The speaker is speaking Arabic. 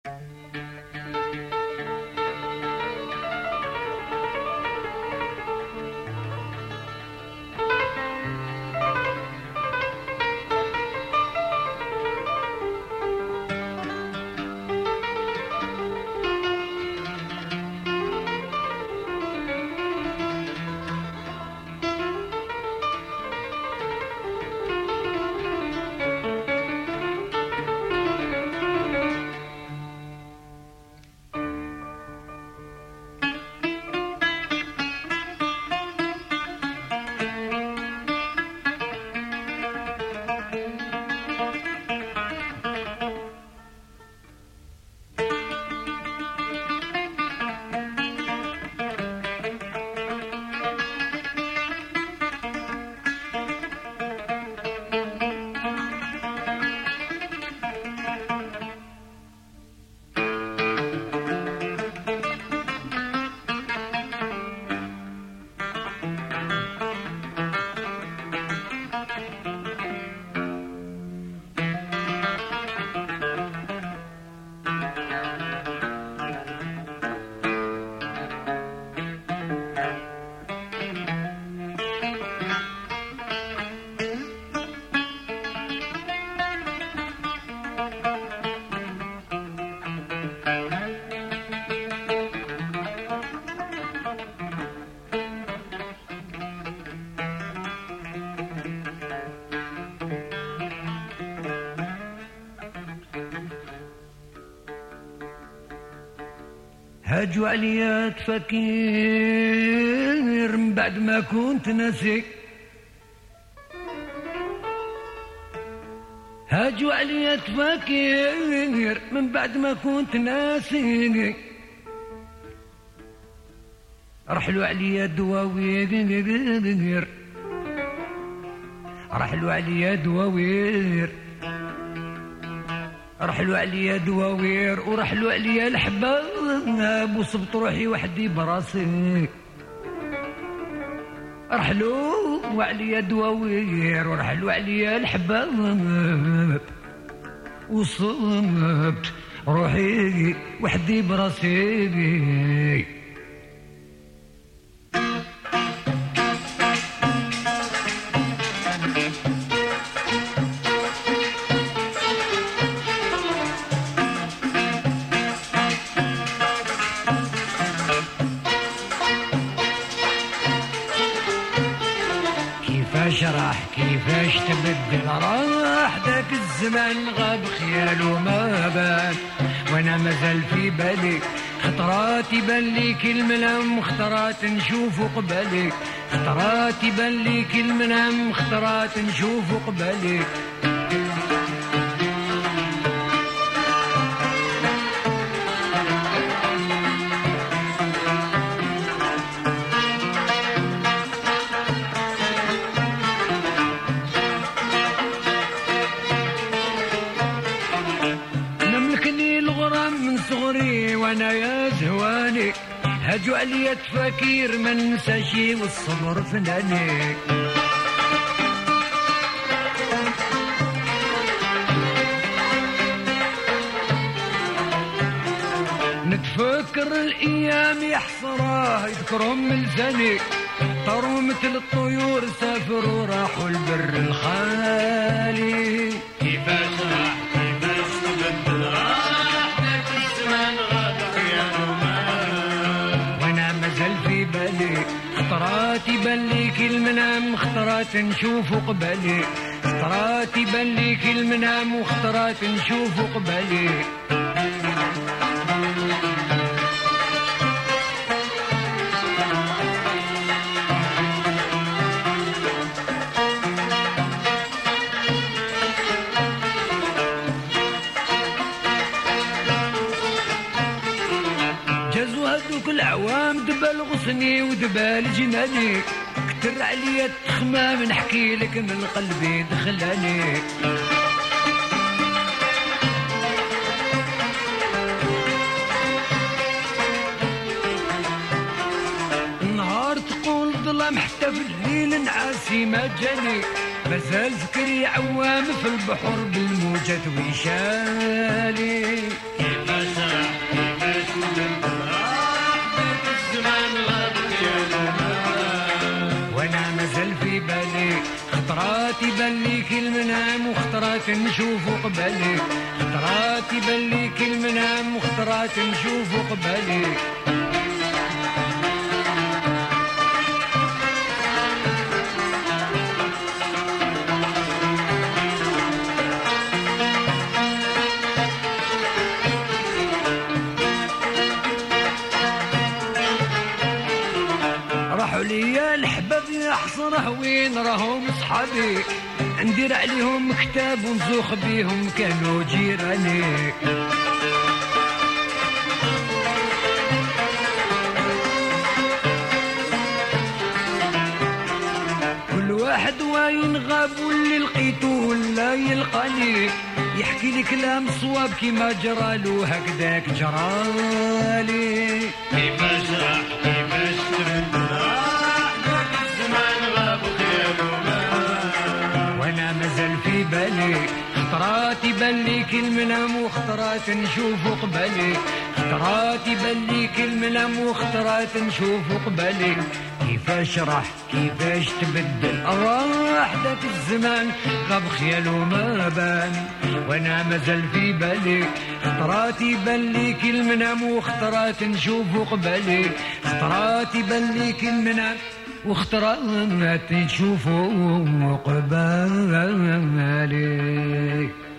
هاجوا عليا تفكير من بعد ما كنت ناسي، هاجوا عليا تفكير من بعد ما كنت ناسي، رحلوا عليا دواوير، رحلوا عليا دواوير، رحلوا عليا دواوير، ورحلوا عليا الحباب، وصبت روحي وحدي براسي. رحلوا عليا دواوير، ورحلوا عليا الحباب، وصبت روحي وحدي براسي. كيفاش تبدل راح ذاك الزمان، غاب خياله ما بان، وانا مازال في بالي خطرات يبان لي كل منام، خطرات نشوفه قبالي، خطرات يبان لي كل منام، خطرات نشوفه قبالي. وانا يا زواني هاجوا عليا تفكير ما ننساشي، والصبر فناني. نتفكر الايام يحصراه يذكرهم من لساني، طاروا مثل الطيور سافروا راحوا البر الخالي. كيفاش راح كيفاش تبدل راح ذاك الزمان، غاب خياله ما وانا مازال في بالي خطرات يبان لي كل منام، خطرات نشوفه قبالي، خطرات يبان لي كل منام، وخطرات نشوفه قبالي. العوام دبل غصني ودبل جناني، كتر عليا التخمام نحكي لك من قلبي دخلاني. النهار تقول ظلام حتى في الليل نعاسي ما جاني، مازال فكري عوام في البحر بالموجة ويشالي. كيفاش المنام وخطرات نشوفو قبالي خطرات يبان ليك المنام وخطرات نشوفو قبالي راحوا ليا الحباب يا حصره وين راهم صحابي ندير عليهم كتاب ونزوخ بيهم كانوا جيراني كل واحد وين غاب واللي لقيته ولا يلقاني يحكي لي كلام صواب كيما جرالو هكذاك جرالي كيفاش راح كيفاش ترد وانا مازال في بالي خطرات يبان ليك المنام وخطرات نشوفو قبالي خطرات يبان ليك المنام وخطرات نشوفو قبالي كيفاش راح كيفاش تبدل راح ذاك الزمان غاب خياله ما بان وانا مازال في بالي خطرات يبان ليك المنام وخطرات نشوفو قبالي خطرات يبان ليك المنام واخترات نشوفو قبالي